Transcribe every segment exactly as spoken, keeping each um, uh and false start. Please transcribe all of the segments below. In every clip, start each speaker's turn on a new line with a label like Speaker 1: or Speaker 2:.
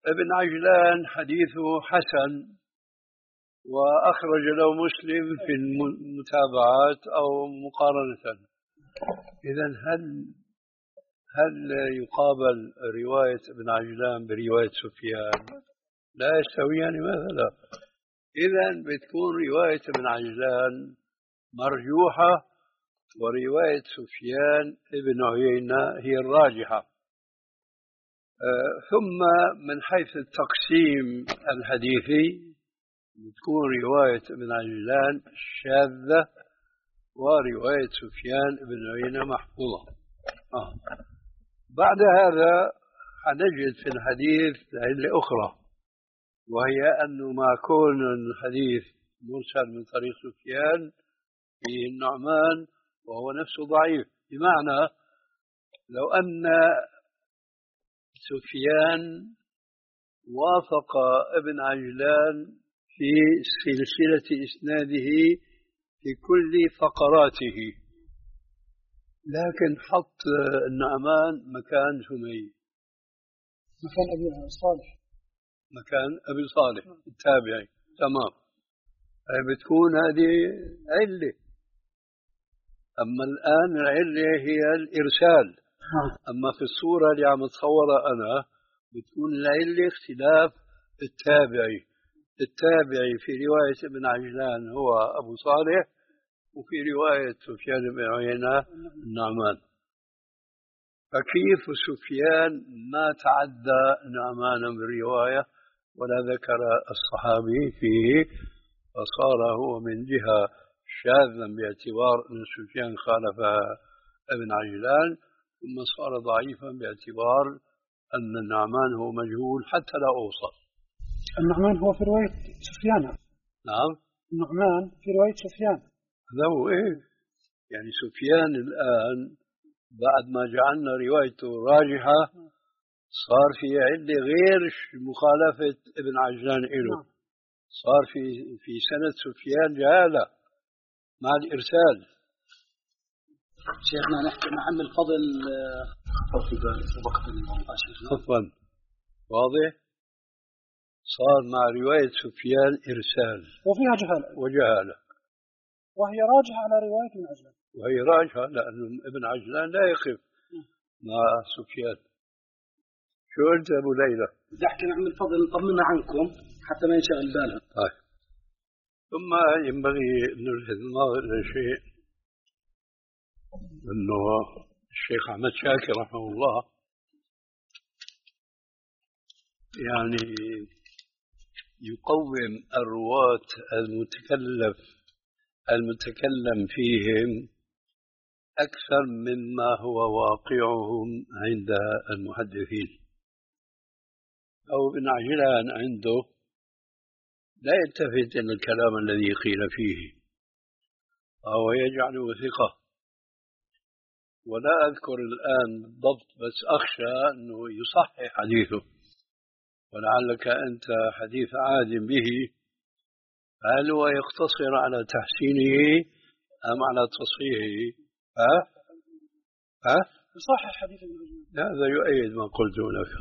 Speaker 1: ابن عجلان حديثه حسن، وأخرج له مسلم في المتابعات أو مقارنة. إذن هل هل يقابل رواية ابن عجلان برواية سفيان؟ لا يستويان مثلا. إذن بتكون رواية ابن عجلان مرجوحة، ورواية سفيان ابن عيينة هي الراجحة. أه ثم من حيث التقسيم الحديثي بتكون رواية ابن عجلان شاذة، ورواية سفيان ابن عيينة محفوظة. آه. بعد هذا حنجد في الحديث علة أخرى، وهي أنه ما كون الحديث مرسل من طريق سفيان فيه النعمان وهو نفسه ضعيف. بمعنى لو أن سفيان وافق ابن عجلان في سلسلة إسناده في كل فقراته، لكن حط النعمان مكان سمي،
Speaker 2: مكان أبي صالح،
Speaker 1: مكان أبي صالح التابعي، تمام، بتكون هذه علة. أما الآن العلة هي الإرسال، أما في الصورة اللي عم تصورها أنا بتكون العلة اختلاف التابعي. التابعي في رواية ابن عجلان هو أبو صالح، وفي رواية سفيان بن عيينة النعمان. فكيف سفيان ما تعدى نعمانا بالرواية ولا ذكر الصحابي فيه، فصار هو من جهة شاذا باعتبار أن سفيان خالف ابن عجلان، ثم صار ضعيفا باعتبار أن النعمان هو مجهول حتى لا أوصل.
Speaker 2: النعمان هو في رواية سفيان.
Speaker 1: نعم،
Speaker 2: النعمان في رواية سفيان.
Speaker 1: هذا هو إيه؟ يعني سفيان الآن بعد ما جعلنا روايته راجحة صار في علة غير مخالفة ابن عجلان إله. صار في في سند سفيان جهالة مع الإرسال.
Speaker 3: شيخنا نحكي عن الفضل
Speaker 1: خطبا واضح. صار مع رواية سفيان إرسال
Speaker 2: وفيها جهالة
Speaker 1: وجهالة،
Speaker 2: وهي راجحة على رواية ابن عجلان،
Speaker 1: وهي راجحة لأن ابن عجلان لا يخف مع سفيان. شو أنت أبو ليلى؟
Speaker 3: بدي أحكي عن الفضل نطمنا عنكم حتى ما ينشغل بالها.
Speaker 1: طيب. ثم ينبغي أن نلفت النظر إلى شيء، أنه الشيخ أحمد شاكر رحمه الله يعني يقوم الرواة المتكلف المتكلم فيهم أكثر مما هو واقعهم عند المحدثين. أو ابن عجلان عنده لا يلتفت إلى الكلام الذي قيل فيه أو يجعله ثقة. ولا أذكر الآن بالضبط، بس أخشى أنه يصحح حديثه، ولعلك أنت حديث عاد به، هل هو يقتصر على تحسينه أم على تصحيحه؟ ها؟ ها؟
Speaker 2: يصحح حديث ابن عجلان.
Speaker 1: هذا يؤيد ما قلته لك.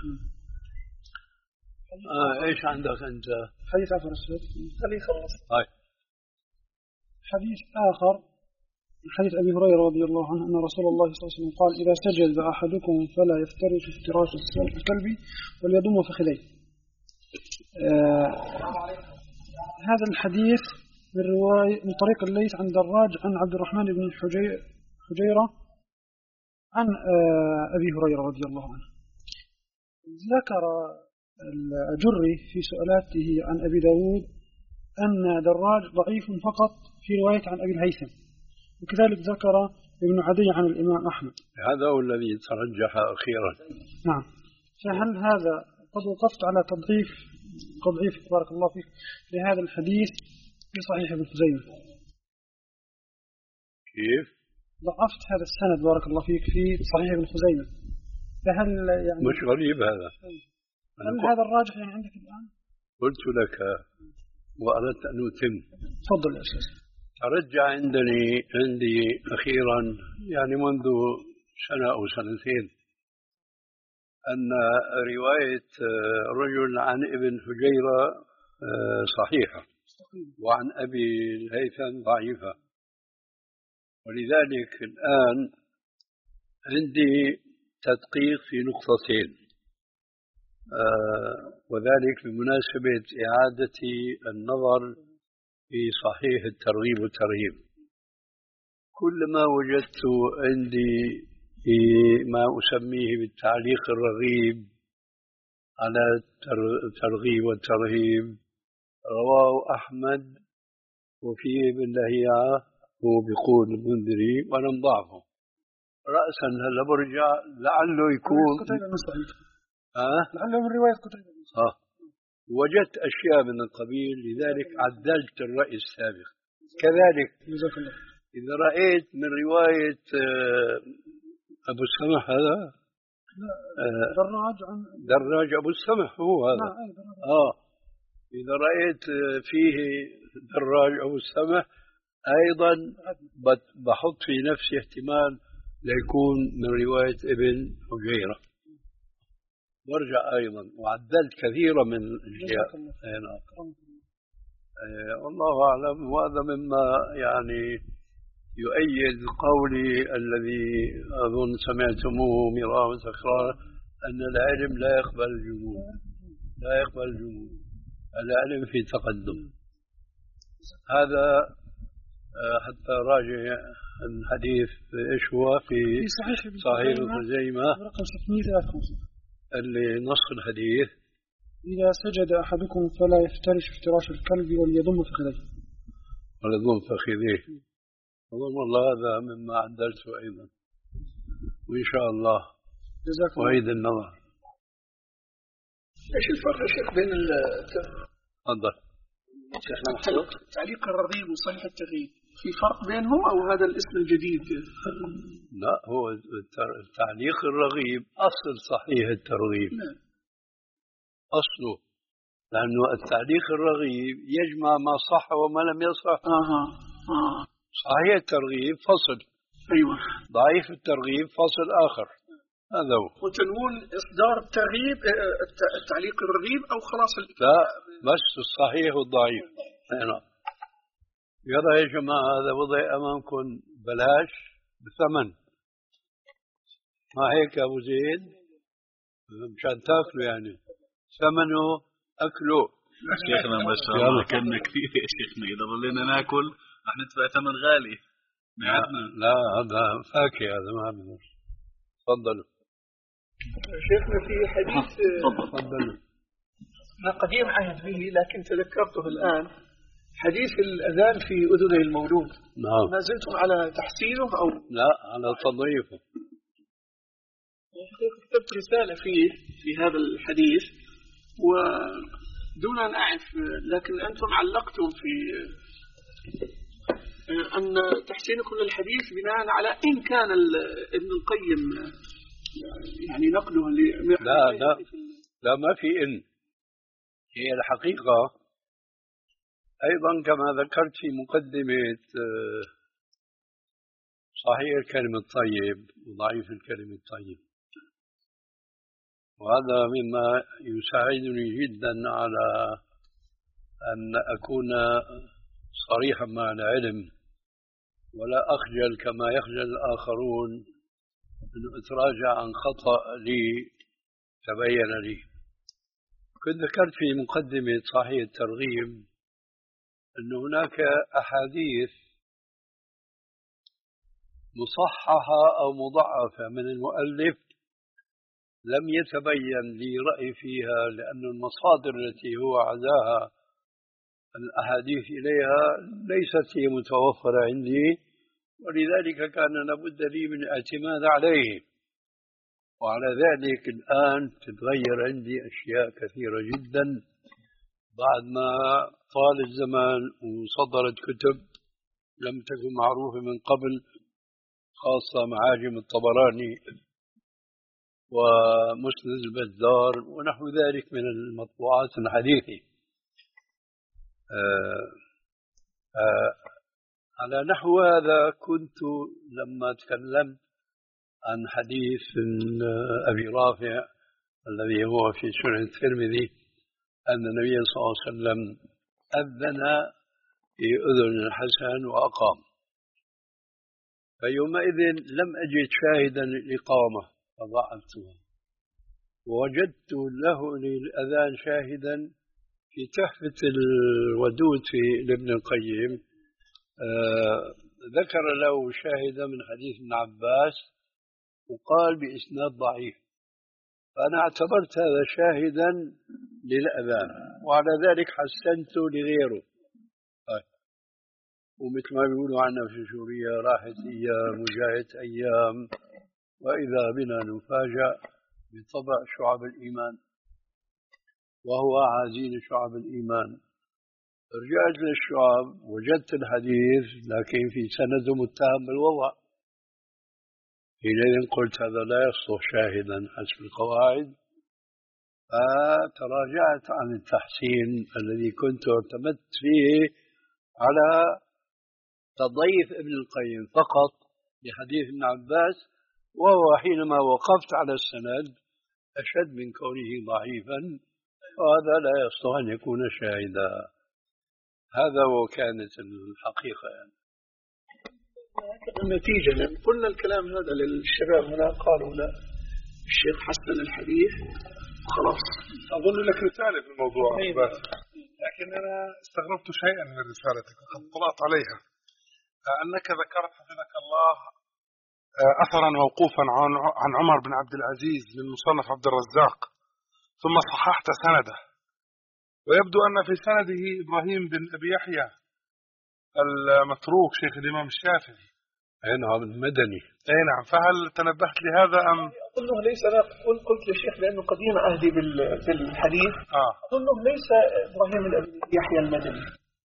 Speaker 1: آه إيش عندك أنت؟
Speaker 2: حديث آخر السيد
Speaker 3: خليه خلاص.
Speaker 1: هاي
Speaker 2: حديث آخر حديث أبي هريرة رضي الله عنه أن رسول الله صلى الله عليه وسلم قال: إذا سجد أحدكم فلا يفترش افتراش الكلب وليضم فخذيه. آه هذا الحديث من رواية من طريق الليث عن دراج عن عبد الرحمن بن حجيرة عن آه أبي هريرة رضي الله عنه. ذكر الأجري في سؤالاته عن أبي داود أن دراج ضعيف فقط في رواية عن أبي الهيثم، وكذلك ذكر ابن عدي عن الإمام أحمد.
Speaker 1: هذا هو الذي ترجح أخيرا.
Speaker 2: نعم. فهل هذا قد وقفت على تضعيف تضعيف بارك الله فيك لهذا الحديث في صحيح ابن خزيمة؟
Speaker 1: كيف؟
Speaker 2: ضعفت هذا السند بارك الله فيك في صحيح ابن خزيمة، فهل يعني
Speaker 1: مش غريب هذا؟
Speaker 2: هل هذا الراجح يعني عندك الآن؟
Speaker 1: قلت لك وأردت أن أتم.
Speaker 2: تفضل يا أستاذ.
Speaker 1: ترجع عندني عندي أخيرا يعني منذ سنة أو سنتين أن رواية رجل عن ابن حجيرة صحيحة وعن أبي الهيثم ضعيفة، ولذلك الآن عندي تدقيق في نقطتين، وذلك بمناسبة إعادة النظر في صحيح الترغيب والترهيب. كل ما وجدت عندي في ما أسميه بالتعليق الرغيب على الترغيب والترهيب رواه أحمد وفيه ابن لهيعة، هو بيقول المنذري وأنا مضاعفه رأسا. هلا برجع لعله يكون
Speaker 2: أه؟ لعله من رواية قتيبة.
Speaker 1: آه. وجدت أشياء من القبيل، لذلك عدلت الرأي السابق. كذلك إذا رأيت من رواية أبو السمح هذا
Speaker 2: دراج عن
Speaker 1: دراج أبو السمح هو هذا آه إذا رأيت فيه دراج أبو السمح أيضا بحط في نفسي احتمال ليكون من رواية ابن حجيرة، وارجع أيضا وعدلت كثيرا من الأشياء. والله أعلم. وهذا مما يعني يؤيد قولي الذي أظن سمعتموه مرارا وتكرارا أن العلم لا يقبل الجمود، لا يقبل الجمود، العلم في تقدم. هذا حتى راجع الحديث ايش هو في
Speaker 2: صحيح
Speaker 1: صحيح الخزيمة
Speaker 2: رقم ستمائة وثلاثة وخمسين
Speaker 1: اللي نص الحديث:
Speaker 2: إذا سجد أحدكم فلا يفترش افتراش الكلب وليضم فخذيه
Speaker 1: وليضم فخذيه. أظن والله هذا مما عدلته أيضا، وإن شاء الله وعيد النظر.
Speaker 3: ايش الفرق يا شيخ بين ال
Speaker 1: تفضل
Speaker 3: تعليق الرغيب وصحيح الترغيب؟ في فرق بينهم أو هذا الاسم الجديد؟
Speaker 1: لا، هو التعليق الرغيب أصل صحيح الترغيب.
Speaker 3: لا.
Speaker 1: أصله، لأنه التعليق الرغيب يجمع ما صح وما لم يصح.
Speaker 3: آه. آه.
Speaker 1: صحيح الترغيب فصل،
Speaker 3: أيوة.
Speaker 1: ضعيف الترغيب فصل آخر. هذا هو.
Speaker 3: وتنوون إصدار الترغيب التعليق الرغيب أو خلاص؟
Speaker 1: لا، بس الصحيح والضعيف. هنا يلا يا جماعة، هذا وضع أمامكم بلاش بثمن، ما هيك يا أبو زيد؟ مشان تاكلوا يعني، ثمنه أكله.
Speaker 4: شيخنا ما شاء الله كنا كثير يا شيخنا، إذا ضلينا ناكل راح ندفع ثمن غالي.
Speaker 1: لا, لا هذا فاكهة، هذا ما بدوش. تفضلوا
Speaker 3: شيخنا. في حديث
Speaker 1: تفضلوا.
Speaker 3: ما قديم عهد به لكن تذكرته الآن، حديث الأذان في أذني المولود.
Speaker 1: نعم.
Speaker 3: ما زلتم على تحسينه أو
Speaker 1: لا، على تضعيفه؟
Speaker 3: كتبت رسالة فيه في هذا الحديث ودون أن أعرف، لكن أنتم علقتم في أن تحسينكم للحديث بناء على إن كان ابن القيم يعني نقله.
Speaker 1: لا لا لا، ما في إن، هي الحقيقة أيضا كما ذكرت في مقدمة صحيح الكلم الطيب وضعيف الكلم الطيب، وهذا مما يساعدني جدا على أن أكون صريحا مع العلم ولا أخجل كما يخجل الآخرون أن أتراجع عن خطأ لي تبين لي. كنت ذكرت في مقدمة صحيح الترغيب أن هناك أحاديث مصححة أو مضعفة من المؤلف لم يتبين لي رأي فيها، لأن المصادر التي هو عزاها الأحاديث إليها ليست هي متوفرة عندي، ولذلك كان لابد لي من الاعتماد عليه. وعلى ذلك الآن تتغير عندي أشياء كثيرة جدا بعد ما طال الزمان وصدرت كتب لم تكن معروفة من قبل، خاصة معاجم الطبراني ومسند البزار ونحو ذلك من المطبوعات الحديثة. آه آه على نحو هذا كنت لما تكلمت عن حديث أبي رافع الذي هو في سنن الترمذي أن النبي صلى الله عليه وسلم أذن في أذن الحسن وأقام. فيومئذ لم أجد شاهدا للإقامة فضعفتها، ووجدت له للأذان شاهدا في تحفة الودود في ابن القيم، آه ذكر له شاهدا من حديث ابن عباس وقال بإسناد ضعيف، فأنا اعتبرت هذا شاهدا للأذان، وعلى ذلك حسنت لغيره. طيب. ومثل ما بيقولوا عنا في سوريا راحت أيام وجاءت أيام، وإذا بنا نفاجأ بطبع شعب الإيمان، وهو عازين شعب الإيمان. رجعت للشعب وجدت الحديث لكن في سند متهم بالوضع، حينئذ قلت هذا لا يصلح شاهدا حسب القواعد، فتراجعت عن التحسين الذي كنت اعتمدت فيه على تضييف ابن القيم فقط لحديث ابن عباس، وهو حينما وقفت على السند أشد من كونه ضعيفا، وهذا لا يصلح أن يكون شاهدا. هذا وكانت الحقيقة يعني.
Speaker 3: النتيجة لأن قلنا الكلام هذا للشباب هنا قالوا لا الشيخ حسن الحديث خلاص.
Speaker 5: أظن لك رسالة في الموضوع بس، لكن أنا استغربت شيئا من رسالتك قد طلعت عليها، أنك ذكرت حفظك الله أثرا موقوفا عن عن عمر بن عبد العزيز من مصنف عبد الرزاق، ثم صححت سنده، ويبدو أن في سنده إبراهيم بن أبي يحيى المتروك شيخ الإمام الشافعي.
Speaker 1: أي نعم المدني.
Speaker 5: أي نعم، فهل تنبهت لهذا أم؟
Speaker 3: أظنه ليس، أنا قلت للشيخ لأنه قديم عهدي بالحديث،
Speaker 5: آه.
Speaker 3: أظنه ليس إبراهيم بن أبي يحيى المدني،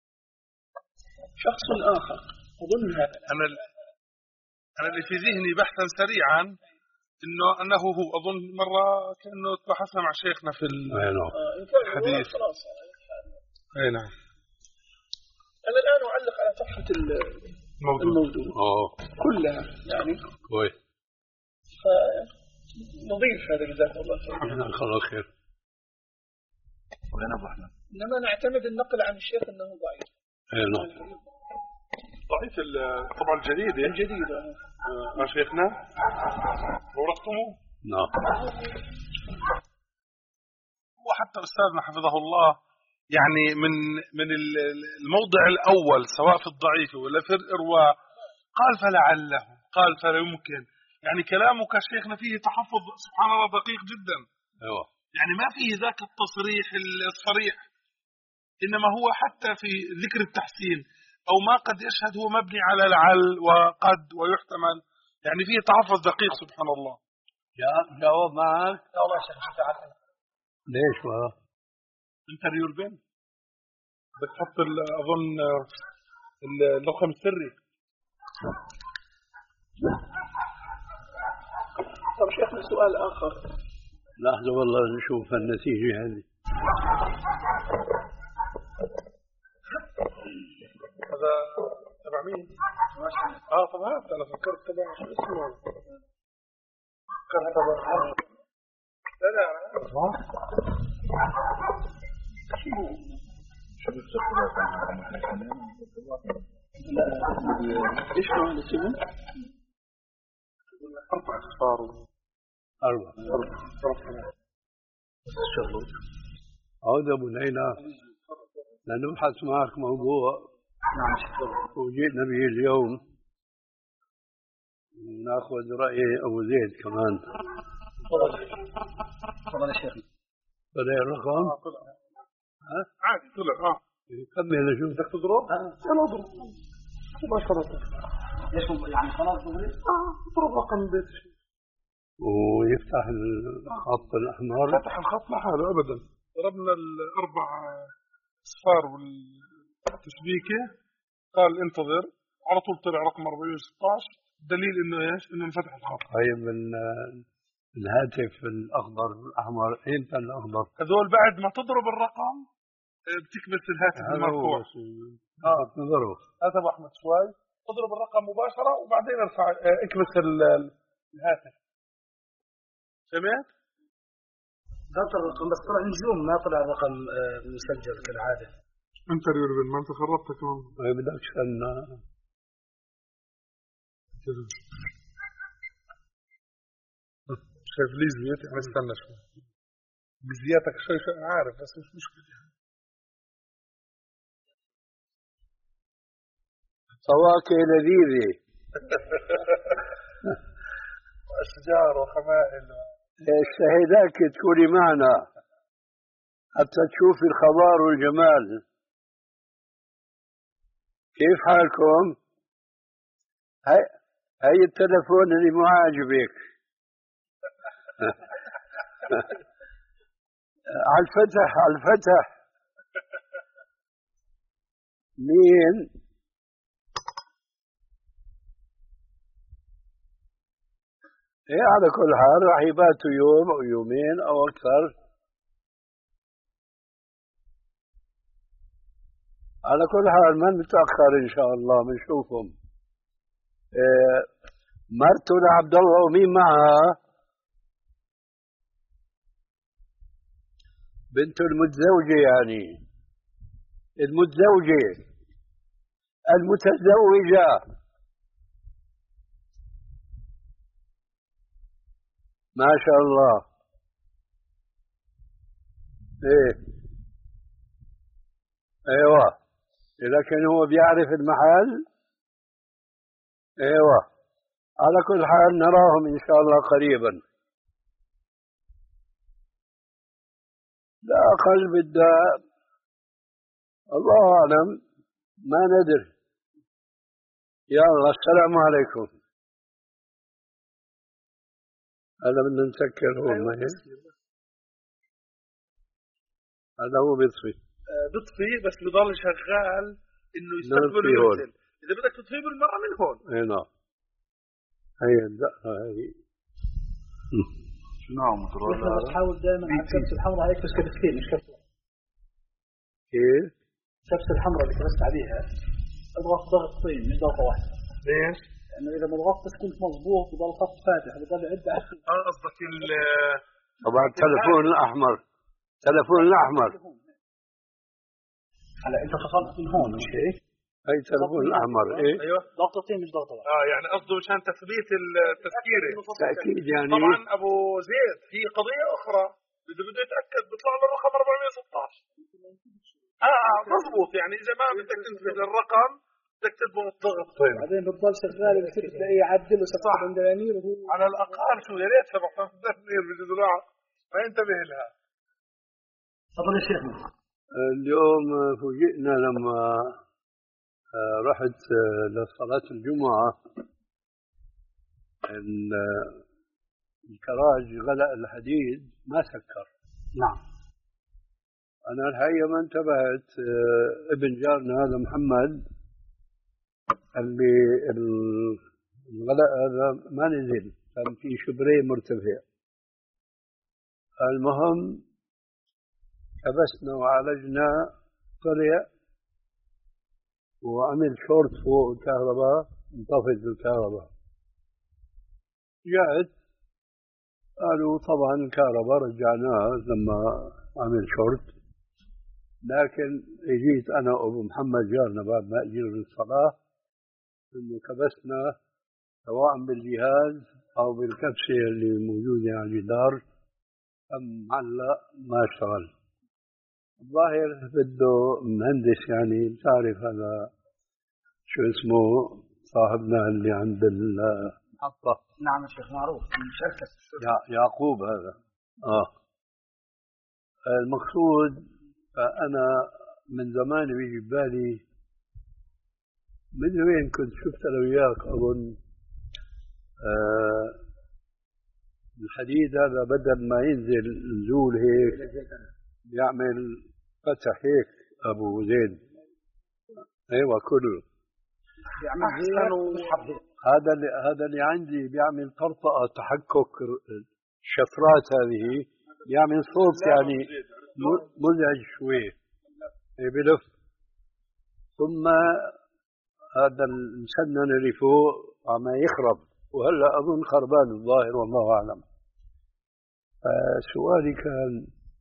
Speaker 3: شخص آخر أظن هذا.
Speaker 5: أنا أنا اللي في ذهني بحثا سريعا إنه أنه هو، أظن مرة كأنه تبحثنا مع شيخنا في الحديث. أي نعم.
Speaker 3: أنا الآن أعلق على صفحة الموضوع, الموضوع.
Speaker 1: أوه.
Speaker 3: كلها يعني
Speaker 1: كويس،
Speaker 3: فنضيف هذا جزاك الله خير.
Speaker 1: جزاك الله خير.
Speaker 3: وين أبو أحمد؟ إنما نعتمد النقل عن الشيخ أنه ضعيف.
Speaker 1: أي نعم.
Speaker 5: ضعيف الطبع الجديد.
Speaker 3: الجديد
Speaker 5: ما شيخنا ورقمه.
Speaker 1: نعم.
Speaker 5: وحتى أستاذنا حفظه الله يعني من من الموضع الأول سواء في الضعيف ولا في الإرواء قال فلعله، قال فلا يمكن، يعني كلامك شيخنا فيه تحفظ سبحان الله دقيق جدا.
Speaker 1: أيوة.
Speaker 5: يعني ما فيه ذاك التصريح الصريح، إنما هو حتى في ذكر التحسين أو ما قد يشهد هو مبني على لعل وقد ويحتمل، يعني فيه تحفظ دقيق سبحان الله.
Speaker 1: جاوب معك.
Speaker 3: لا والله شيخ
Speaker 1: ليش ما
Speaker 5: انتريور بين بتحط أظن اللقم السري.
Speaker 3: طب شيخنا سؤال آخر.
Speaker 1: لحظة والله نشوف النتيجة هذه.
Speaker 5: هذا تبع مين؟ اه طب هات، أنا فكرت تبع شو اسمه، فكرت تبع لا لا
Speaker 3: شو بتسوي ايش هو الاسم؟
Speaker 5: أربع أصفار.
Speaker 1: أربع.
Speaker 5: أربع.
Speaker 1: عودة أبو ليلى لنبحث معك موضوع وجئنا به اليوم، نأخذ رأي أبو زيد كمان.
Speaker 3: طبعا يا شيخ
Speaker 1: طلع الرقم؟
Speaker 5: اه طلع. ها؟ عادي طلع. اه
Speaker 1: كمل شو بدك تضرب؟
Speaker 5: يلا اضرب مباشرة.
Speaker 3: ليش يعني خلاص تضرب؟
Speaker 5: اه اضرب رقم بيت
Speaker 1: ويفتح الخط الأحمر.
Speaker 5: فتح الخط لحاله أبدا. ضربنا الأربع أصفار والتشبيكة، قال انتظر، على طول طلع رقم أربعمية وستة عشر، دليل إنه إيش؟ إنه انفتح الخط.
Speaker 1: طيب الهاتف الأخضر الأحمر إمتى الأخضر؟
Speaker 5: هذول بعد ما تضرب الرقم بتكبس الهاتف المرفوع.
Speaker 1: اه تضربه.
Speaker 5: هذا أبو أحمد شوي، تضرب الرقم مباشرة وبعدين ارفع اكبس الهاتف. سمعت؟
Speaker 6: ذات الرقم بس طلع نجوم ما طلع رقم مسجل كالعادة.
Speaker 5: أنت ريوربن ما أنت خربت كمان.
Speaker 1: ما بدك سنة.
Speaker 5: شايف لي زيادة أنا استنى شوي. بزيادتك شوي شوي أنا عارف بس مش مشكلة.
Speaker 1: فواكه لذيذة.
Speaker 5: وأشجار وخمائل.
Speaker 1: الشهيداك تكوني معنا حتى تشوفي الخضار والجمال. كيف حالكم؟ هاي هاي التلفون اللي مو عاجبك. على الفتح على الفتح. مين؟ ايه على كل حال راح يباتوا يوم او يومين او اكثر. على كل حال ما نتاخر ان شاء الله بنشوفهم. إيه مرته لعبد الله ومين معها؟ بنته المتزوجه يعني المتزوجه المتزوجه. ما شاء الله. ايه ايوه لكن هو بيعرف المحل. ايوه على كل حال نراهم ان شاء الله قريبا. لا اقل بالداء الله اعلم ما ندري. يلا السلام عليكم. هذا بدنا نسكر هون ما هيك؟ هذا هو بيطفي.
Speaker 5: آه بيطفي بس بضل شغال انه يستقبل ويرسل. اذا بدك تطفيه بالمره من هون.
Speaker 1: اي نعم. هي الدقه هي.
Speaker 6: شنو مطرود هذا؟ بس حاول دائما على الكبسه الحمراء هيك بس كبستين مش كبسه.
Speaker 1: كيف؟
Speaker 6: الكبسه الحمراء اللي كبست عليها اضغط ضغطتين مش ضغطه واحده.
Speaker 5: ليش؟
Speaker 6: لأنه إذا ما ضغطت كنت مضبوط بضل خط فاتح بضل يعد على.
Speaker 5: أنا قصدك ال
Speaker 1: طبعا التلفون الأحمر. التلفون الأحمر.
Speaker 6: هلا أنت خطأت من هون مش هيك؟
Speaker 1: هي التلفون الأحمر إيه؟
Speaker 5: أيوه
Speaker 6: ضغطتين مش ضغطة واحدة.
Speaker 5: آه يعني قصده مشان تثبيت التذكيرة.
Speaker 1: تأكيد يعني.
Speaker 5: طبعا أبو زيد في قضية أخرى إذا بده يتأكد بيطلع له الرقم أربعمية وستة عشر. آه مضبوط يعني إذا ما بدك تنتبه للرقم بدك تضغط ضغطتين.
Speaker 6: بعدين بتضل شغال بصير تلاقيه يعدل وسبعة عند الأمير وهو
Speaker 5: على الأقل شو يا ريت سبعة عند الأمير بجوز الواحد ما ينتبه لها.
Speaker 6: تفضل يا شيخ.
Speaker 1: اليوم فوجئنا لما رحت لصلاة الجمعة الكراج غلق الحديد ما سكر.
Speaker 6: نعم.
Speaker 1: أنا الحقيقة ما انتبهت. ابن جارنا هذا محمد اللي الغلاء هذا ما نزل كان في شبرين مرتفع. المهم كبسنا وعالجنا طلع وعمل شورت فوق الكهرباء انطفت الكهرباء. جاءت قالوا طبعا الكهرباء رجعناها لما عمل شورت. لكن اجيت انا وابو محمد جارنا بعد ما اجينا للصلاه انه كبسنا سواء بالجهاز او بالكبسه اللي موجوده على الجدار ام معلق ما اشتغل. الظاهر بده مهندس يعني بتعرف هذا شو اسمه صاحبنا اللي عند المحطه.
Speaker 6: نعم يا شيخ معروف شركه
Speaker 1: يعقوب هذا. اه المقصود فأنا من زمان بيجي ببالي من وين كنت شفت أنا وياك أظن آه الحديد هذا بدل ما ينزل نزول هيك يعمل فتح هيك أبو زيد. أيوة كله هذا اللي هذا اللي عندي بيعمل طرطقة تحكك الشفرات هذه يعمل صوت يعني مزعج شوي بلف. ثم هذا المسنن اللي فوق عم يخرب وهلا اظن خربان الظاهر والله اعلم. سؤالي كان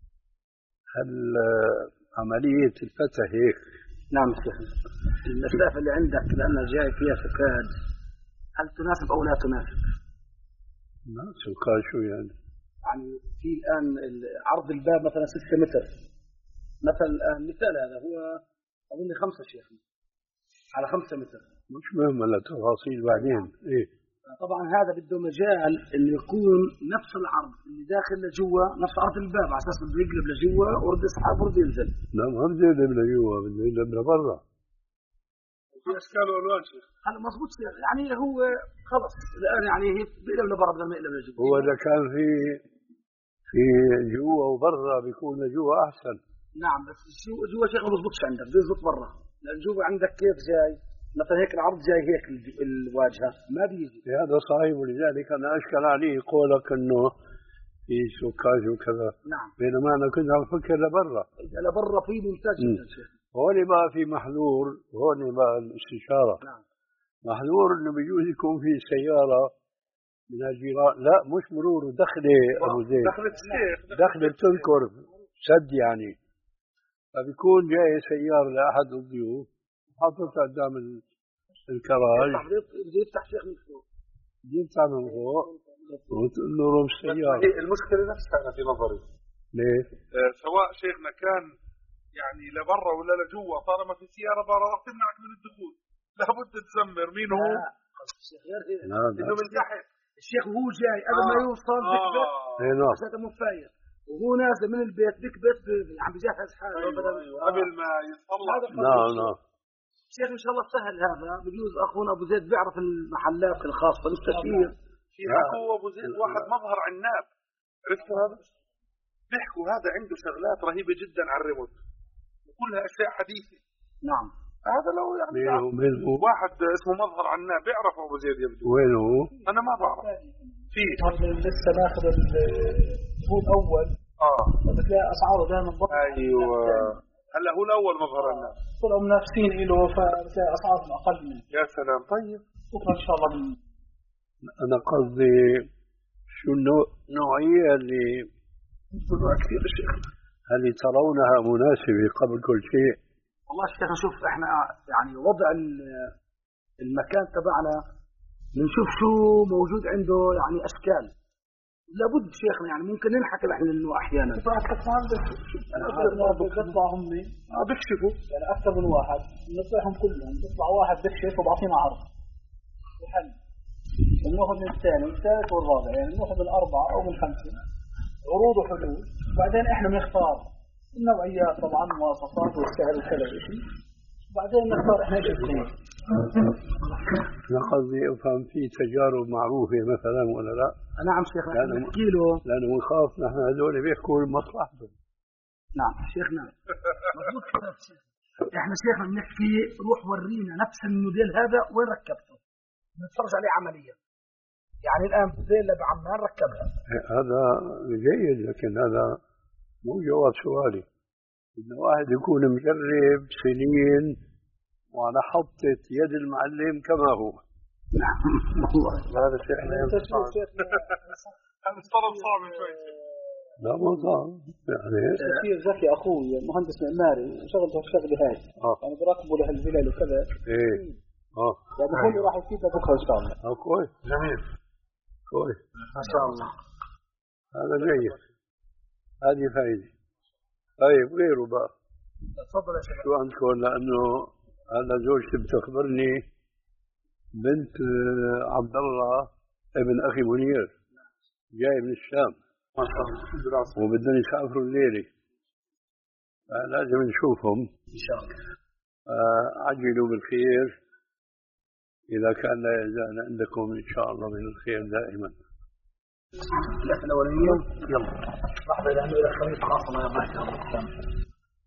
Speaker 1: هل عملية الفتح هيك؟
Speaker 6: نعم شيخ. المسافة اللي عندك لأنها جاي فيها سكاد هل تناسب أو لا تناسب؟
Speaker 1: ما سكاد شو يعني؟
Speaker 6: يعني في الآن عرض الباب مثلا ستة متر مثلا الآن مثال هذا هو أظن خمسة شيخ على خمسة متر.
Speaker 1: مش مهم ولا تفاصيل بعدين. إيه
Speaker 6: طبعا هذا بده مجال انه يكون نفس العرض اللي داخل لجوا نفس عرض الباب على اساس بده يقلب لجوا ورد يسحب ورد ينزل.
Speaker 1: لا ما بده يقلب لجوا بده يقلب لبرا.
Speaker 5: في اشكال والوان شيخ.
Speaker 6: هذا مضبوط يعني هو خلص الان يعني هي بيقلب لبرا بدل ما يقلب لجوا.
Speaker 1: هو اذا كان في في جوا وبرا بيكون لجوا احسن.
Speaker 6: نعم بس جوا جوا شيء ما بيزبطش عندك بده يزبط برا لان جوا عندك كيف جاي مثلا هيك العرض جاي هيك الواجهة ما بيجي.
Speaker 1: هذا صحيح ولذلك أنا أشكل عليه قولك إنه في سكاج وكذا.
Speaker 6: نعم.
Speaker 1: بينما أنا كنت عم فكر لبرا.
Speaker 6: لبرا في ممتاز جدا شيخ.
Speaker 1: هون بقى في محذور هون بقى الاستشارة.
Speaker 6: نعم.
Speaker 1: محذور إنه بيجوز يكون في سيارة من الجيران لا مش مرور دخلة أبو زيد.
Speaker 5: دخلة الشيخ.
Speaker 1: دخلة تنكر سد يعني. فبيكون جاي سيارة لأحد الضيوف. حاططها قدام الكراج
Speaker 6: بده يفتح شيخ من فوق
Speaker 1: يفتح من فوق وتقول له رب السيارة.
Speaker 5: المشكلة نفسها أنا في نظري.
Speaker 1: ليه؟
Speaker 5: آه سواء شيخنا كان يعني لبرا ولا لجوا طالما في سيارة برا راح تمنعك من الدخول لابد تزمر مين هو؟
Speaker 6: الشيخ غير هيك
Speaker 5: إنه من تحت
Speaker 6: الشيخ وهو جاي قبل ما يوصل بكبت عشان مفاير وهو نازل من البيت بكبت عم بجهز حاله
Speaker 5: قبل ما يصلح.
Speaker 1: نعم نعم
Speaker 6: شيخ ان شاء الله سهل هذا بجوز اخونا ابو زيد بيعرف المحلات الخاصه بالتسيير.
Speaker 5: في حكوا ابو زيد واحد مظهر عناب عرفتوا هذا؟ بيحكوا هذا عنده شغلات رهيبه جدا على الريموت وكلها اشياء حديثه.
Speaker 6: نعم.
Speaker 5: هذا لو يعني
Speaker 1: مين هو؟
Speaker 5: واحد اسمه مظهر عناب بيعرف ابو زيد يبدو.
Speaker 1: وين هو؟
Speaker 5: انا ما بعرف. في
Speaker 6: لسه ناخذ الزبون اول
Speaker 5: اه
Speaker 6: بتلاقي اسعاره دائما بطيئه.
Speaker 5: ايوه هلا هو الاول مظهر الناس
Speaker 6: طلعوا منافسين له فبتلاقي اسعارهم اقل منه.
Speaker 5: يا سلام. طيب
Speaker 6: بكره ان شاء الله من...
Speaker 1: انا قصدي شو النوعيه اللي
Speaker 6: كثير الشيخ
Speaker 1: اللي ترونها مناسبه قبل كل شيء.
Speaker 6: والله الشيخ نشوف احنا يعني وضع المكان تبعنا بنشوف شو موجود عنده يعني اشكال لابد شيخنا يعني ممكن ننحكي نحن انه احيانا بيطلع هم اه بيكشفوا يعني اكثر من واحد بنطلعهم كلهم بيطلع واحد بيكشف وبعطينا عرض وحل وناخذ من الثاني والثالث والرابع يعني ناخذ من اربعه او من خمسه عروض وحلول وبعدين احنا بنختار النوعيات طبعا مواصفات والسعر وكذا شيء وبعدين نختار احنا ايش نكون.
Speaker 1: أنا قصدي أفهم في تجارب معروفة مثلا ولا لا؟
Speaker 6: نعم شيخ نحكي له
Speaker 1: لأنه بنخاف نحن هذول بيحكوا لمصلحتهم.
Speaker 6: نعم شيخنا مضبوط شيخ. احنا شيخنا بنحكي روح ورينا نفس الموديل هذا وين ركبته نتفرج عليه عمليا يعني الآن زي اللي بعمان ركبها.
Speaker 1: هذا جيد لكن هذا مو جواب سؤالي. إنه واحد يكون مجرب سنين وعلى حطة يد المعلم كما هو.
Speaker 6: نعم
Speaker 1: هذا شيء لا ينفع.
Speaker 5: هذا الطلب صعب شوي.
Speaker 1: لا مو صعب يعني.
Speaker 6: كثير ذكي أخوي مهندس معماري شغلته في شغله هاي.
Speaker 1: آه.
Speaker 6: يعني براكبوا له الفلل وكذا.
Speaker 1: إيه. آه.
Speaker 6: يعني هو راح يفيدنا بكرة إن شاء الله.
Speaker 1: آه كويس.
Speaker 5: جميل.
Speaker 1: كويس.
Speaker 6: ما شاء الله.
Speaker 1: هذا جيد. هذه فائدة. طيب غيره بقى.
Speaker 6: تفضل يا شيخ.
Speaker 1: شو عندكم لأنه هذا زوجتي بتخبرني بنت عبد الله ابن أخي منير جاي من الشام
Speaker 5: ما شاء الله
Speaker 1: وبدهم يسافروا الليلة لازم نشوفهم
Speaker 6: إن شاء الله.
Speaker 1: عجلوا بالخير إذا كان لا يزال عندكم إن شاء الله من الخير دائما.
Speaker 6: لا الأولانية يلا لحظة إلى أمير الخميس خلاص الله يبارك الله.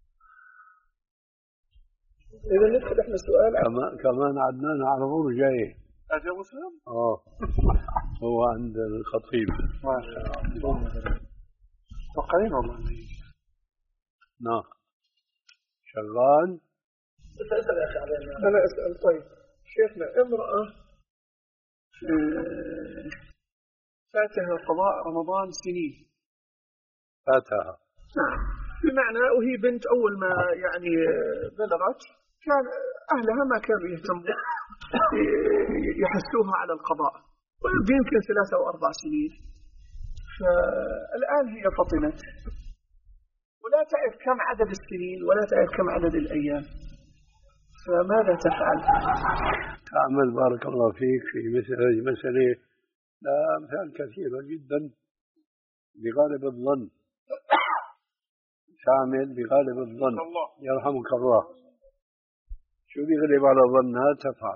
Speaker 6: إذا ندخل إحنا سؤال
Speaker 1: كمان كمان عدنان على غور جاي.
Speaker 5: أجا مسلم؟
Speaker 1: آه هو عند الخطيب.
Speaker 5: ما شاء الله. توقعين والله.
Speaker 1: نعم. شغال.
Speaker 6: اسأل يا أخي علينا.
Speaker 3: أنا أسأل. طيب شيخنا امرأة فاتها قضاء رمضان سنين
Speaker 1: فاتها.
Speaker 3: نعم، بمعنى وهي بنت أول ما يعني بلغت كان أهلها ما كانوا يهتموا يحسوها على القضاء، ويمكن ثلاثة أو أربع سنين. فالآن هي فطنت ولا تعرف كم عدد السنين ولا تعرف كم عدد الأيام، فماذا تفعل؟
Speaker 1: تعمل بارك الله فيك في مثل هذه المسألة. لا أمثال كثيرة جدا بغالب الظن. تعمل بغالب الظن يرحمك الله. شو بيغلب على ظنها تفعل،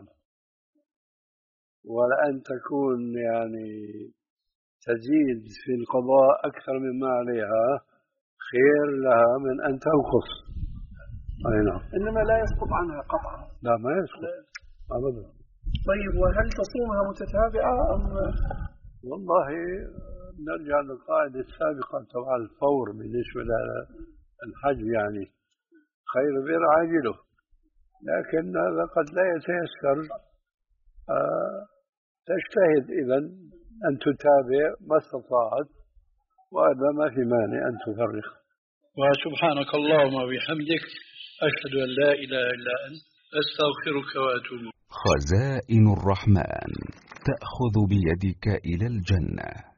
Speaker 1: ولأن تكون يعني تزيد في القضاء أكثر مما عليها خير لها من أن تنقص. أي نعم.
Speaker 3: إنما لا يسقط عنها قطعا.
Speaker 1: لا ما يسقط أبدا.
Speaker 3: طيب، وهل تصومها متتابعة أم؟
Speaker 1: والله نرجع للقاعدة السابقة تبع الفور بالنسبة للحج، يعني خير بر عاجله، لكن هذا قد لا يتيسر. آه تجتهد إذن أن تتابع ما استطاعت، وهذا ما في مانع أن تفرق.
Speaker 7: وسبحانك اللهم وبحمدك أشهد أن لا إله إلا أنت أستغفرك وأتوب.
Speaker 8: خزائن الرحمن تأخذ بيدك إلى الجنة.